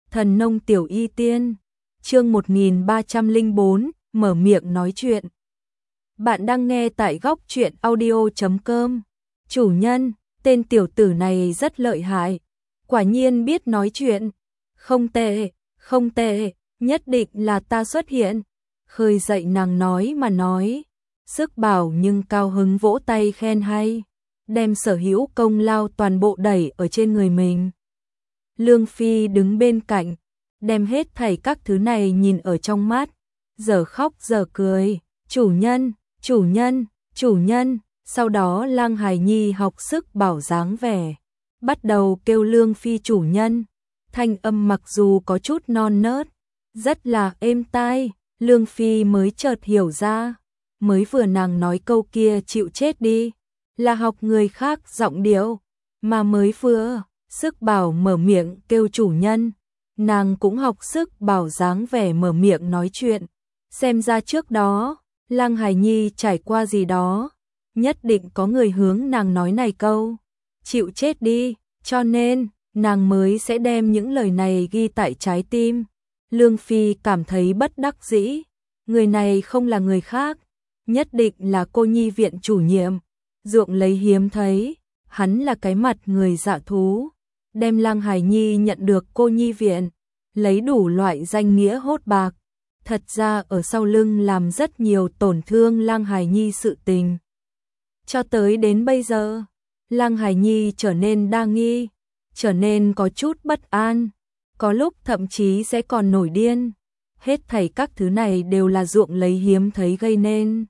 Thần nông tiểu y tiên, chương 1304, mở miệng nói chuyện. Bạn đang nghe tại góc truyện audio.com. Chủ nhân, tên tiểu tử này rất lợi hại, quả nhiên biết nói chuyện. Không tệ, không tệ, nhất định là ta xuất hiện. Khơi dậy nàng nói mà nói. Sức bảo nhưng cao hứng vỗ tay khen hay, đem sở hữu công lao toàn bộ đẩy ở trên người mình. Lương Phi đứng bên cạnh, đem hết thảy các thứ này nhìn ở trong mắt, giờ khóc giờ cười, chủ nhân, chủ nhân, chủ nhân. Sau đó Lăng Hải Nhi học sức bảo dáng vẻ, bắt đầu kêu Lương Phi chủ nhân, thanh âm mặc dù có chút non nớt, rất là êm tai. Lương Phi mới chợt hiểu ra, mới vừa nàng nói câu kia chịu chết đi, là học người khác giọng điệu, mà mới vừa sức bảo mở miệng kêu chủ nhân, nàng cũng học sức bảo dáng vẻ mở miệng nói chuyện. Xem ra trước đó, Lăng Hải Nhi trải qua gì đó, nhất định có người hướng nàng nói này câu, chịu chết đi, cho nên, nàng mới sẽ đem những lời này ghi tại trái tim. Lương Phi cảm thấy bất đắc dĩ, người này không là người khác, nhất định là cô nhi viện chủ nhiệm, ruộng lấy hiếm thấy, hắn là cái mặt người dạ thú, đem Lăng Hải Nhi nhận được cô nhi viện, lấy đủ loại danh nghĩa hốt bạc, thật ra ở sau lưng làm rất nhiều tổn thương Lăng Hải Nhi sự tình. Cho tới đến bây giờ, Lăng Hải Nhi trở nên đa nghi, trở nên có chút bất an, có lúc thậm chí sẽ còn nổi điên. Hết thảy các thứ này đều là ruộng lấy hiếm thấy gây nên.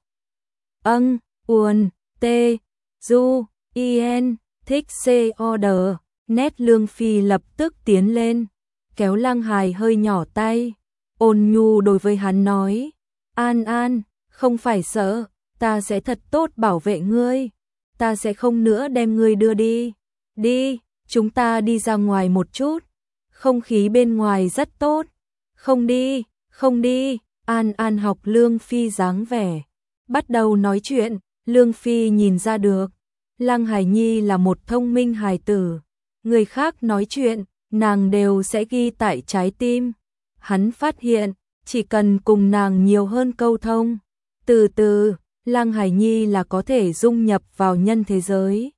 Uồn, tê, du, ien, thích order. Nét Lương Phi lập tức tiến lên, kéo Lăng Hải hơi nhỏ tay, ôn nhu đối với hắn nói, An An, không phải sợ, ta sẽ thật tốt bảo vệ ngươi, ta sẽ không nữa đem ngươi đưa đi. Đi, chúng ta đi ra ngoài một chút, không khí bên ngoài rất tốt. Không đi, không đi. An An học Lương Phi dáng vẻ, bắt đầu nói chuyện. Lương Phi nhìn ra được, Lăng Hải Nhi là một thông minh hài tử, người khác nói chuyện, nàng đều sẽ ghi tại trái tim. Hắn phát hiện, chỉ cần cùng nàng nhiều hơn câu thông, từ từ, Lăng Hải Nhi là có thể dung nhập vào nhân thế giới.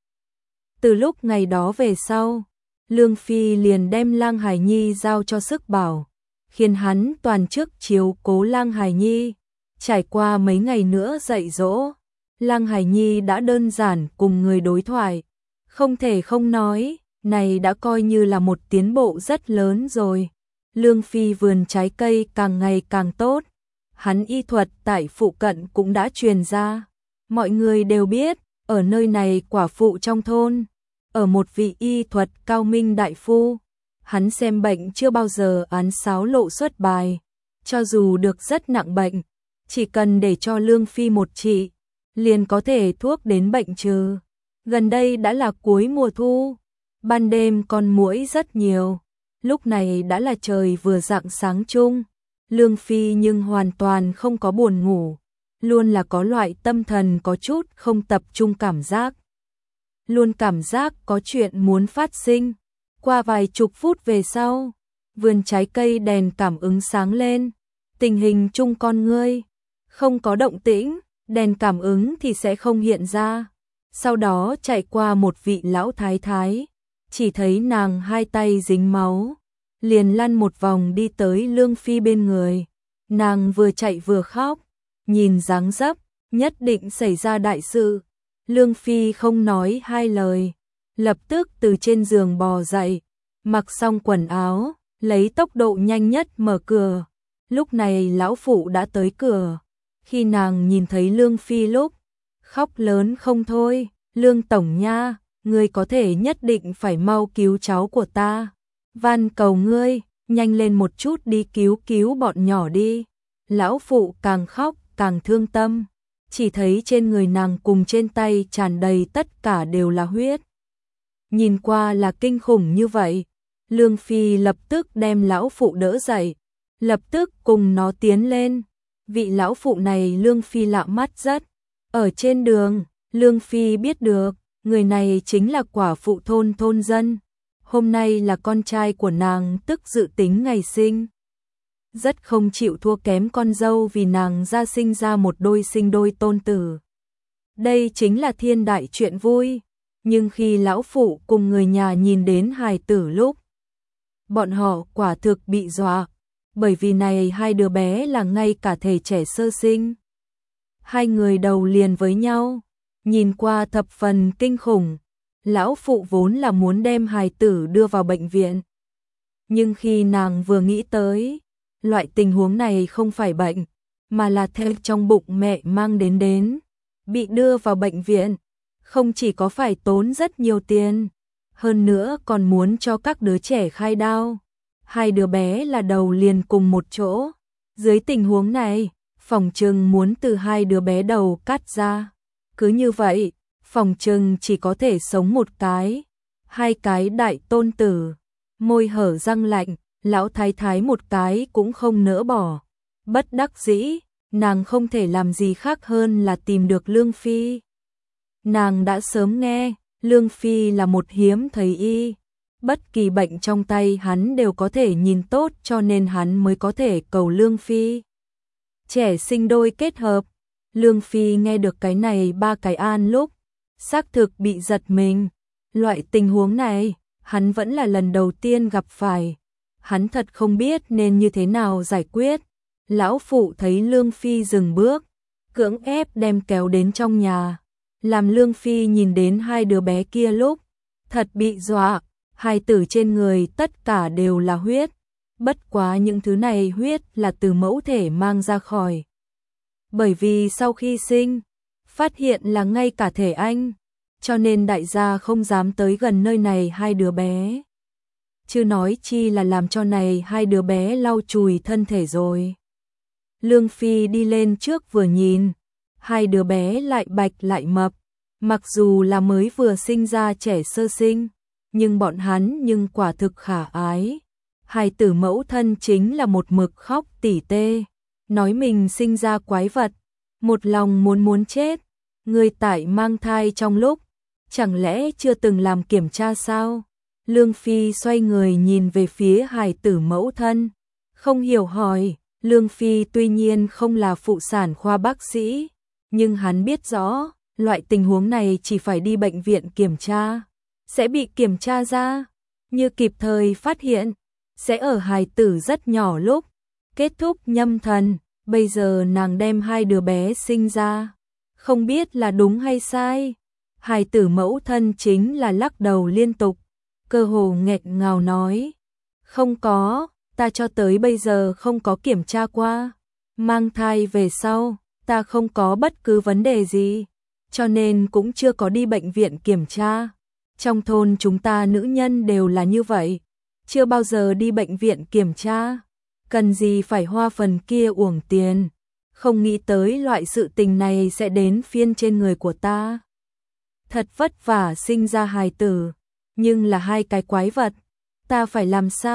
Từ lúc ngày đó về sau, Lương Phi liền đem Lăng Hải Nhi giao cho sức bảo, khiến hắn toàn chức chiếu cố Lăng Hải Nhi. Trải qua mấy ngày nữa dạy dỗ, Lăng Hải Nhi đã đơn giản cùng người đối thoại, không thể không nói, này đã coi như là một tiến bộ rất lớn rồi. Lương Phi vườn trái cây càng ngày càng tốt, hắn y thuật tại phụ cận cũng đã truyền ra. Mọi người đều biết, ở nơi này quả phụ trong thôn, ở một vị y thuật cao minh đại phu, hắn xem bệnh chưa bao giờ án sáo lộ xuất bài, cho dù được rất nặng bệnh, chỉ cần để cho Lương Phi một trị, liền có thể thuốc đến bệnh trừ. Gần đây đã là cuối mùa thu, ban đêm con muỗi rất nhiều, lúc này đã là trời vừa rạng sáng chung. Lương Phi nhưng hoàn toàn không có buồn ngủ, luôn là có loại tâm thần có chút không tập trung cảm giác. Luôn cảm giác có chuyện muốn phát sinh. Qua vài chục phút về sau, vườn trái cây đèn cảm ứng sáng lên, tình hình chung con ngươi không có động tĩnh, đèn cảm ứng thì sẽ không hiện ra. Sau đó chạy qua một vị lão thái thái, chỉ thấy nàng hai tay dính máu, liền lăn một vòng đi tới Lương Phi bên người. Nàng vừa chạy vừa khóc, nhìn dáng dấp, nhất định xảy ra đại sự. Lương Phi không nói hai lời, lập tức từ trên giường bò dậy, mặc xong quần áo, lấy tốc độ nhanh nhất mở cửa. Lúc này lão phụ đã tới cửa, khi nàng nhìn thấy Lương Phi lúc, khóc lớn không thôi, Lương tổng nha, ngươi có thể nhất định phải mau cứu cháu của ta. Van cầu ngươi, nhanh lên một chút đi cứu bọn nhỏ đi. Lão phụ càng khóc càng thương tâm, chỉ thấy trên người nàng cùng trên tay tràn đầy tất cả đều là huyết. Nhìn qua là kinh khủng như vậy, Lương Phi lập tức đem lão phụ đỡ dậy, lập tức cùng nó tiến lên. Vị lão phụ này Lương Phi lạ mắt rất. Ở trên đường, Lương Phi biết được, người này chính là quả phụ thôn dân. hôm nay là con trai của nàng, tức dự tính ngày sinh. Rất không chịu thua kém con dâu vì nàng ra sinh ra một đôi sinh đôi tôn tử. Đây chính là thiên đại chuyện vui, nhưng khi lão phụ cùng người nhà nhìn đến hài tử lúc, bọn họ quả thực bị dọa, bởi vì này hai đứa bé là ngay cả thể trẻ sơ sinh. Hai người đầu liền với nhau, nhìn qua thập phần kinh khủng. Lão phụ vốn là muốn đem hài tử đưa vào bệnh viện. Nhưng khi nàng vừa nghĩ tới, loại tình huống này không phải bệnh, mà là theo trong bụng mẹ mang đến. Bị đưa vào bệnh viện, không chỉ có phải tốn rất nhiều tiền, hơn nữa còn muốn cho các đứa trẻ khai đao. Hai đứa bé là đầu liền cùng một chỗ. Dưới tình huống này, phỏng chừng muốn từ hai đứa bé đầu cắt ra. Cứ như vậy, phỏng chừng chỉ có thể sống một cái. Hai cái đại tôn tử, môi hở răng lạnh, lão thái thái một cái cũng không nỡ bỏ. Bất đắc dĩ, nàng không thể làm gì khác hơn là tìm được Lương Phi. Nàng đã sớm nghe, Lương Phi là một hiếm thấy y. Bất kỳ bệnh trong tay hắn đều có thể nhìn tốt, cho nên hắn mới có thể cầu Lương Phi. Trẻ sinh đôi kết hợp. Lương Phi nghe được cái này ba cái an lúc, xác thực bị giật mình. Loại tình huống này, hắn vẫn là lần đầu tiên gặp phải. Hắn thật không biết nên như thế nào giải quyết. Lão phụ thấy Lương Phi dừng bước, cưỡng ép đem kéo đến trong nhà. Làm Lương Phi nhìn đến hai đứa bé kia lúc, thật bị dọa. Hai tử trên người tất cả đều là huyết. Bất quá những thứ này huyết là từ mẫu thể mang ra khỏi. Bởi vì sau khi sinh, phát hiện là ngay cả thể anh, cho nên đại gia không dám tới gần nơi này hai đứa bé. Chứ nói chi là làm cho này hai đứa bé lau chùi thân thể rồi. Lương Phi đi lên trước vừa nhìn, hai đứa bé lại bạch lại mập, mặc dù là mới vừa sinh ra trẻ sơ sinh, nhưng bọn hắn nhưng quả thực khả ái. Hai tử mẫu thân chính là một mực khóc tỉ tê, nói mình sinh ra quái vật, một lòng muốn chết. Người tại mang thai trong lúc, chẳng lẽ chưa từng làm kiểm tra sao? Lương Phi xoay người nhìn về phía hài tử mẫu thân, không hiểu hỏi. Lương Phi tuy nhiên không là phụ sản khoa bác sĩ, nhưng hắn biết rõ, loại tình huống này chỉ phải đi bệnh viện kiểm tra, sẽ bị kiểm tra ra, như kịp thời phát hiện, sẽ ở hài tử rất nhỏ lúc kết thúc nhâm thần. Bây giờ nàng đem hai đứa bé sinh ra, không biết là đúng hay sai. Hài tử mẫu thân chính là lắc đầu liên tục, cơ hồ nghẹn ngào nói, không có, ta cho tới bây giờ không có kiểm tra qua. Mang thai về sau, ta không có bất cứ vấn đề gì, cho nên cũng chưa có đi bệnh viện kiểm tra. Trong thôn chúng ta nữ nhân đều là như vậy, chưa bao giờ đi bệnh viện kiểm tra. Cần gì phải hoa phần kia uổng tiền, không nghĩ tới loại sự tình này sẽ đến phiên trên người của ta. Thật vất vả sinh ra hài tử, nhưng là hai cái quái vật, ta phải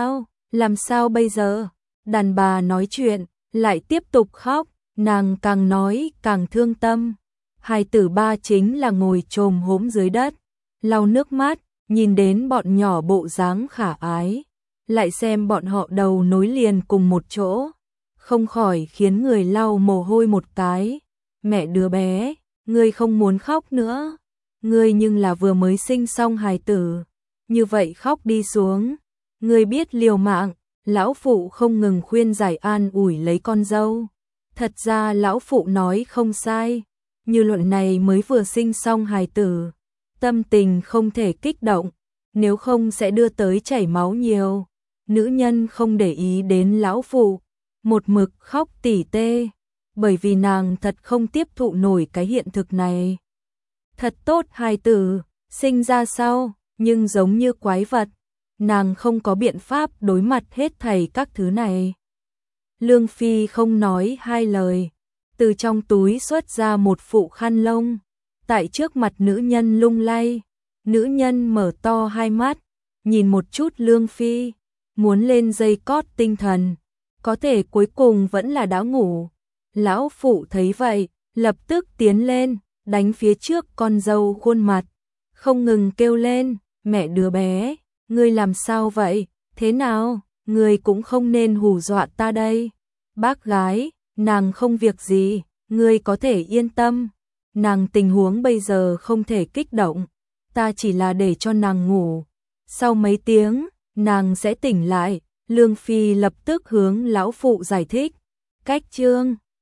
làm sao bây giờ? Đàn bà nói chuyện, lại tiếp tục khóc, nàng càng nói càng thương tâm. Hài tử ba chính là ngồi chồm hổm dưới đất, lau nước mắt, nhìn đến bọn nhỏ bộ dáng khả ái, lại xem bọn họ đầu nối liền cùng một chỗ, không khỏi khiến người lau mồ hôi một cái. Mẹ đứa bé, ngươi không muốn khóc nữa, ngươi nhưng là vừa mới sinh xong hài tử, như vậy khóc đi xuống, ngươi biết liều mạng. Lão phụ không ngừng khuyên giải an ủi lấy con dâu. Thật ra lão phụ nói không sai, như luận này mới vừa sinh xong hài tử, tâm tình không thể kích động, nếu không sẽ đưa tới chảy máu nhiều. Nữ nhân không để ý đến lão phụ, một mực khóc tỉ tê, bởi vì nàng thật không tiếp thụ nổi cái hiện thực này. Thật tốt hài tử, sinh ra sau, nhưng giống như quái vật, nàng không có biện pháp đối mặt hết thảy các thứ này. Lương Phi không nói hai lời, từ trong túi xuất ra một phụ khăn lông, tại trước mặt nữ nhân lung lay. Nữ nhân mở to hai mắt, nhìn một chút Lương Phi, muốn lên dây cót tinh thần, có thể cuối cùng vẫn là đã ngủ. Lão phụ thấy vậy, lập tức tiến lên, đánh phía trước con dâu khuôn mặt, không ngừng kêu lên, mẹ đứa bé, ngươi làm sao vậy, thế nào, ngươi cũng không nên hù dọa ta đây. Bác gái, nàng không việc gì, ngươi có thể yên tâm, nàng tình huống bây giờ không thể kích động, ta chỉ là để cho nàng ngủ. Sau mấy tiếng, nàng sẽ tỉnh lại, Lương Phi lập tức hướng lão phụ giải thích. Cách chương